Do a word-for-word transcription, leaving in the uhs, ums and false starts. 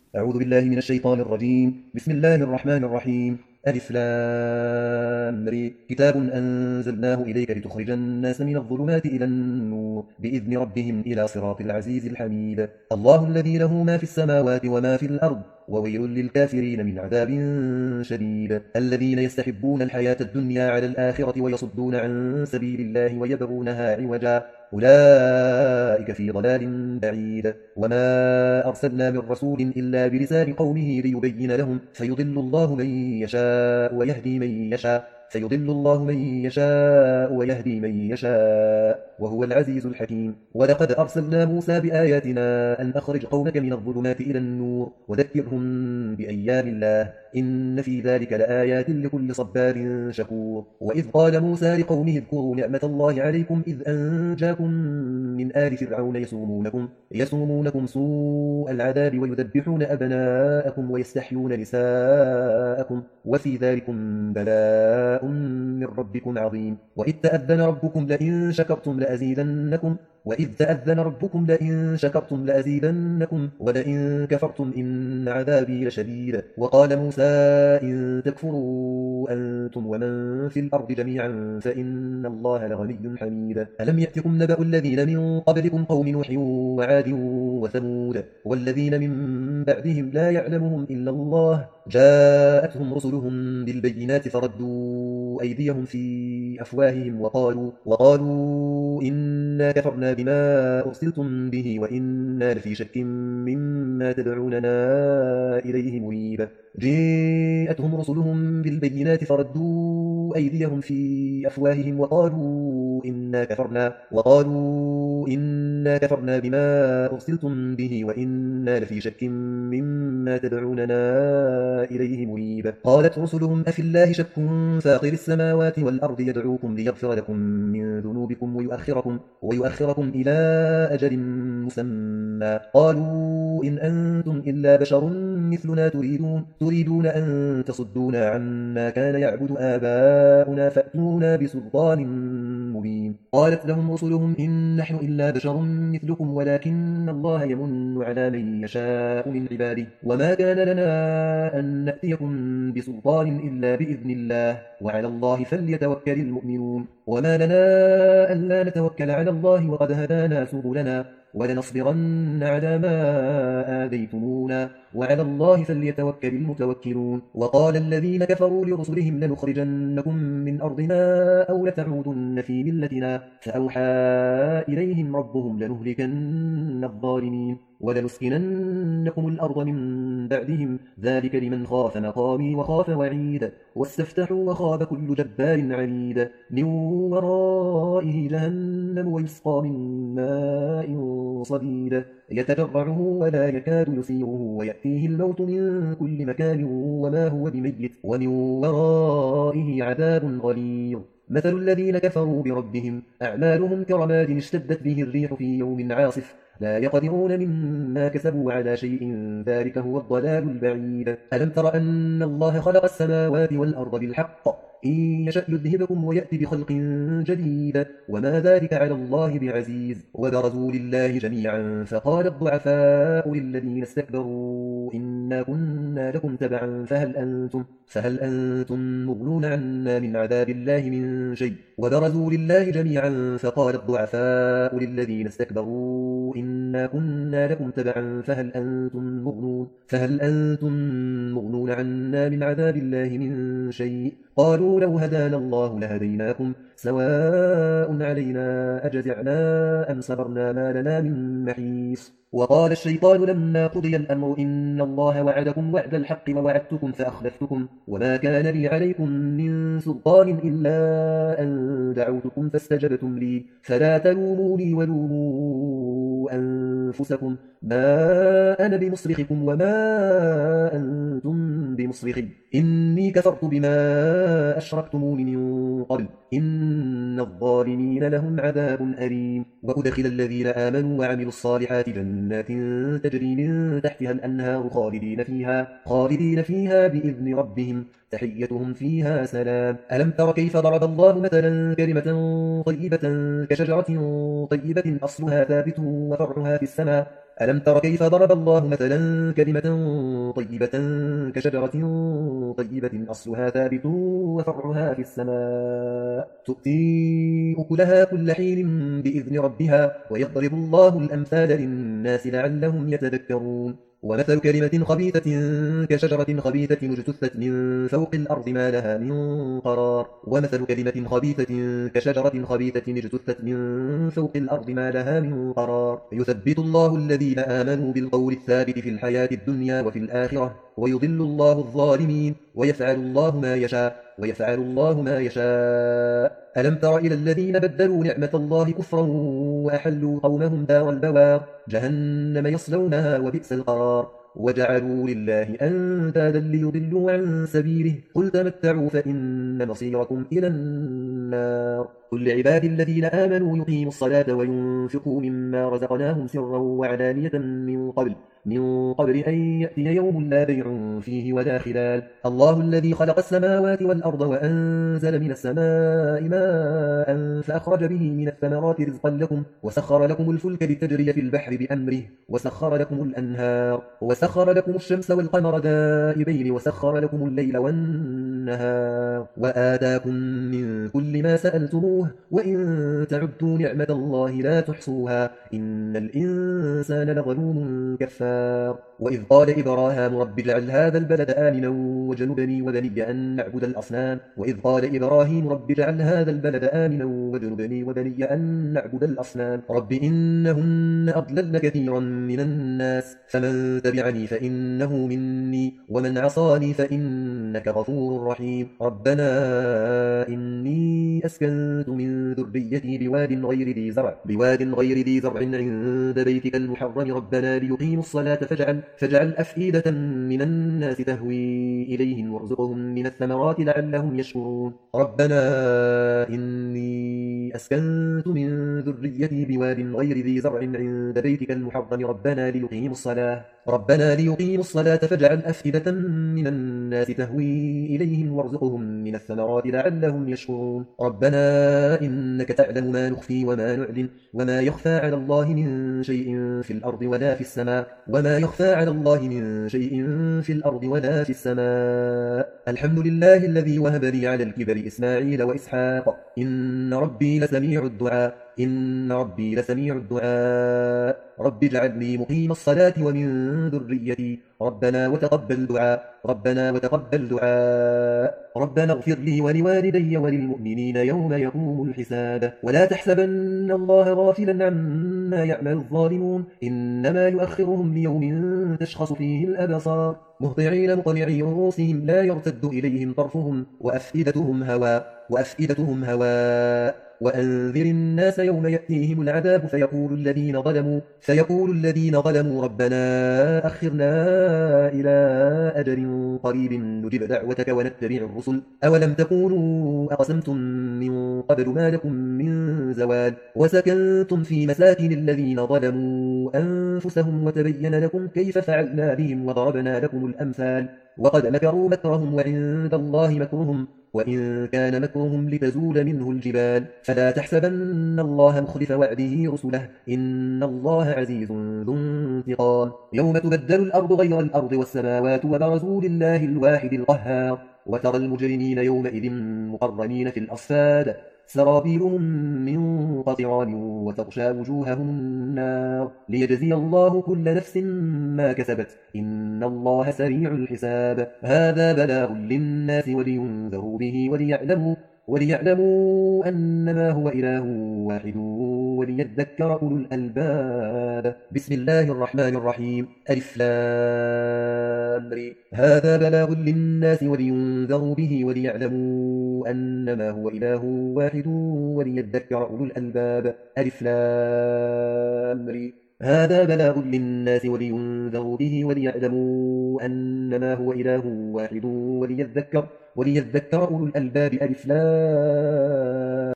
أعوذ بالله من الشيطان الرجيم. بسم الله الرحمن الرحيم. ألف لام ر كتاب أنزلناه إليك لتخرج الناس من الظلمات إلى النور بإذن ربهم إلى صراط العزيز الحميد. الله الذي له ما في السماوات وما في الأرض وويل للكافرين من عذاب شديد. الذين يستحبون الحياة الدنيا على الآخرة ويصدون عن سبيل الله ويبغونها عوجا أولئك في ضلال بعيد. وما أرسلنا من رسول إلا بلسان قومه ليبين لهم فيضل الله من يشاء ويهدي من يشاء فيضل الله من يشاء ويهدي من يشاء وهو العزيز الحكيم. ولقد أرسلنا موسى بآياتنا أن أخرج قومك من الظلمات إلى النور وذكرهم بأيام الله إن في ذلك لآيات لكل صبار شكور. وإذ قال موسى لقومه اذكروا نعمة الله عليكم إذ أنجاكم من آل فرعون يسومونكم, يسومونكم سوء العذاب ويذبحون أبناءكم ويستحيون نساءكم وفي ذلكم بلاء من ربكم عظيم. وإذ تأذن ربكم لئن شكرتم لأزيدنكم وإذ تأذن ربكم لئن شكرتم لأزيدنكم ولئن كفرتم إن عذابي لشديد. وقال موسى إن تكفروا أنتم ومن في الأرض جميعا فإن الله لغني حميد. ألم يأتكم نبأ الذين من قبلكم قوم نوح وعاد وثمود والذين من بعدهم لا يعلمهم إلا الله جاءتهم رسلهم بالبينات فردوا أيديهم في أفواههم وقالوا, وقالوا إنا كفرنا بما أرسلتم به وإنا لفي شك مما تدعوننا إليه مريب. جاءتهم رسلهم بالبينات فردوا أيديهم في أفواههم وقالوا إنا كفرنا, وقالوا إنا كفرنا بما أرسلتم به وإنا لفي شك مما تدعوننا إليه مريب. قالت رسلهم أفي الله شك فاطر السماوات والأرض يدعوكم ليغفر لكم من ذنوبكم ويؤخركم, ويؤخركم إلى أجل مسمى قالوا إن أنتم إلا بشر مثلنا تريدون, تريدون أن تصدونا عما كان يعبد آباؤنا فأتونا بسلطان مبين. قالت لهم رسلهم إن نحن إلا بشر مثلكم ولكن الله يمن على من يشاء من عباده وما كان لنا أن نأتيكم بسلطان إلا بإذن الله وعلى الله فليتوكل المؤمنون. وما لنا ألا نتوكل على الله وقد هدانا سبلنا ولنصبرن على ما آذيتمونا وعلى الله فليتوكل المتوكلون. وقال الذين كفروا لرسلهم لنخرجنكم من أرضنا أو لتعودن في ملتنا فأوحى إليهم ربهم لنهلكن الظالمين ولنسكننكم الأرض من بعدهم ذلك لمن خاف مقامي وخاف وعيد. واستفتحوا وخاب كل جبار عنيد من ورائه جهنم ويسقى من ماء صديد يتجرعه ولا يكاد يسيره ويأتيه الموت من كل مكان وما هو بميت ومن ورائه عذاب غليظ. مثل الذين كفروا بربهم أعمالهم كرماد اشتدت به الريح في يوم عاصف لا يقدرون مما كسبوا على شيء ذلك هو الضلال البعيد. ألم تر أن الله خلق السماوات والأرض بالحق إن يشأ يذهبكم ويأتي بخلق جديد وما ذلك على الله بعزيز. وبرزوا لله جميعا فقال الضعفاء للذين استكبروا إنا كنا لكم تبعا فهل أنتم, فهل أنتم مغنون عنا من عذاب الله من شيء. وبرزوا لله جميعا فقال الضعفاء للذين استكبروا إنا كنا لكم تبعا فهل أنتم مغنون, فهل أنتم مغنون عنا من عذاب الله من شيء. قالوا لو هدانا الله لهديناكم سواء علينا أجزعنا أم صبرنا ما لنا من محيص. وقال الشيطان لما قضي الأمر إن الله وعدكم وعد الحق ووعدتكم فأخلفتكم وما كان لي عليكم من سلطان إلا أن دعوتكم فاستجبتم لي فلا تلوموني ولوموا أنفسكم ما أنا بمصرخكم وما أنتم بمصرخي إني كفرت بما أشركتمون من قبل إن الظالمين لهم عذاب أليم. وأدخل الذين آمنوا وعملوا الصالحات جنات تجري من تحتها الأنهار خالدين فيها, خالدين فيها بإذن ربهم تحيتهم فيها سلام. ألم تر كيف ضرب الله مثلا كلمة طيبة كشجرة طيبة أصلها ثابت وفرعها في السماء ألم تر كيف ضرب الله مثلا كلمة طيبة كشجرة طيبة أصلها ثابت وفرعها في السماء تؤتي أكلها كل حين بإذن ربها ويضرب الله الأمثال للناس لعلهم يتذكرون ومثل كلمة خبيثة كشجرة خبيثة اجتثت من فوق الأرض ما لها من قرار ومثل كلمة خبيثة كشجرة خبيثة اجتثت من فوق الأرض ما لها من قرار يثبت الله الذين آمنوا بالقول الثابت في الحياة الدنيا وفي الآخرة ويضل الله الظالمين ويفعل الله ما يشاء ويفعل الله ما يشاء ألم تر إلى الذين بدلوا نعمة الله كفرا وأحلوا قومهم دار البوار جهنم يصلونها وبئس القرار وجعلوا لله أندادا ليضلوا عن سبيله قل تمتعوا فإن مصيركم إلى النار قل لعبادي الذين آمنوا يقيموا الصلاة وينفقوا مما رزقناهم سرا وعلانية من قبل من قبل أن يأتي يوم لا بيع فيه ولا خلال الله الذي خلق السماوات والأرض وأنزل من السماء ماء فأخرج به من الثمرات رزقا لكم وسخر لكم الفلك لتجري في البحر بأمره وسخر لكم الأنهار وسخر لكم الشمس والقمر دائبين وسخر لكم الليل والنهار وآتاكم من كل ما سألتموه وإن تعدوا نعمة الله لا تحصوها إن الإنسان لظلوم كفار وإذ قال إبراهام رب اجعل هذا البلد آمنا وجنبني وبني أن نعبد الأصنام وإذ قال إبراهيم رب اجعل هذا البلد آمنا وجنبني وبني أن نعبد الأصنام رب إنهن أضللن كثيرا من الناس فمن تبعني فإنه مني ومن عصاني فإنك غفور رحيم ربنا إني أسكنت من ذريتي بواد غير ذي زرع بواد غير ذي زرع عند بيتك المحرم ربنا ليقيموا الصلاة فاجعل, فاجعل أفئدة من الناس تهوي إليهم وارزقهم من الثمرات لعلهم يشكرون ربنا إني أسكنت من ذريتي بواد غير ذي زرع عند بيتك المحرم ربنا ليقيموا الصلاة ربنا ليقيموا الصلاة فاجعل أفئدة من الناس تهوي إليهم وارزقهم من الثمرات لعلهم يشكرون ربنا إنك تعلم ما نخفي وما نعلن وما يخفى على الله من شيء في الأرض ولا في السماء وما يخفى على الله من شيء في الأرض ولا في السماء الحمد لله الذي وهب لي على الكبر إسماعيل وإسحاق إن ربي لسميع الدعاء إن ربي لسميع الدعاء رب اجعلني مقيم الصلاة ومن ذريتي ربنا وتقبل دعاء ربنا وتقبل دعاء ربنا اغفر لي ولوالدي وللمؤمنين يوم يقوم الحساب ولا تحسبن الله غافلا عما يعمل الظالمون إنما يؤخرهم ليوم تشخص فيه الأبصار مهطعين مقنعي رؤوسهم لا يرتد إليهم طرفهم وأفئدتهم هواء وأفئدتهم هواء وأنذر الناس يوم يأتيهم العذاب فيقول الذين ظلموا فيقول الذين ظلموا ربنا أخرنا إلى أجل قريب نجب دعوتك ونتبع الرسل أولم تكونوا أقسمتم من قبل ما لكم من زوال وسكنتم في مساكن الذين ظلموا أنفسهم وتبين لكم كيف فعلنا بهم وضربنا لكم الأمثال وقد مكروا مكرهم وعند الله مكرهم وإن كان مكرهم لتزول منه الجبال فلا تحسبن الله مخلف وعده رسله إن الله عزيز ذو انتقام يوم تبدل الأرض غير الأرض والسماوات وبرزوا لله الواحد القهار وترى المجرمين يومئذ مقرنين في الأصفاد سرابيلهم من قطران وتغشى وجوههم النار ليجزي الله كل نفس ما كسبت إن الله سريع الحساب هذا بلاغ للناس ولينذروا به وليعلموا وليعلموا أنما هو إله واحد وليذكر أولو الألباب بسم الله الرحمن الرحيم ألف لام ر هذا بلاغ للناس ولينذروا به وليعلموا أنما هو إله واحد وليذكر أولو الألباب ألف لام ر هذا بلاغ للناس ولينذروا به وليعلموا أنما هو إله واحد وليذكر وليذكر أولو الألباب ألف لام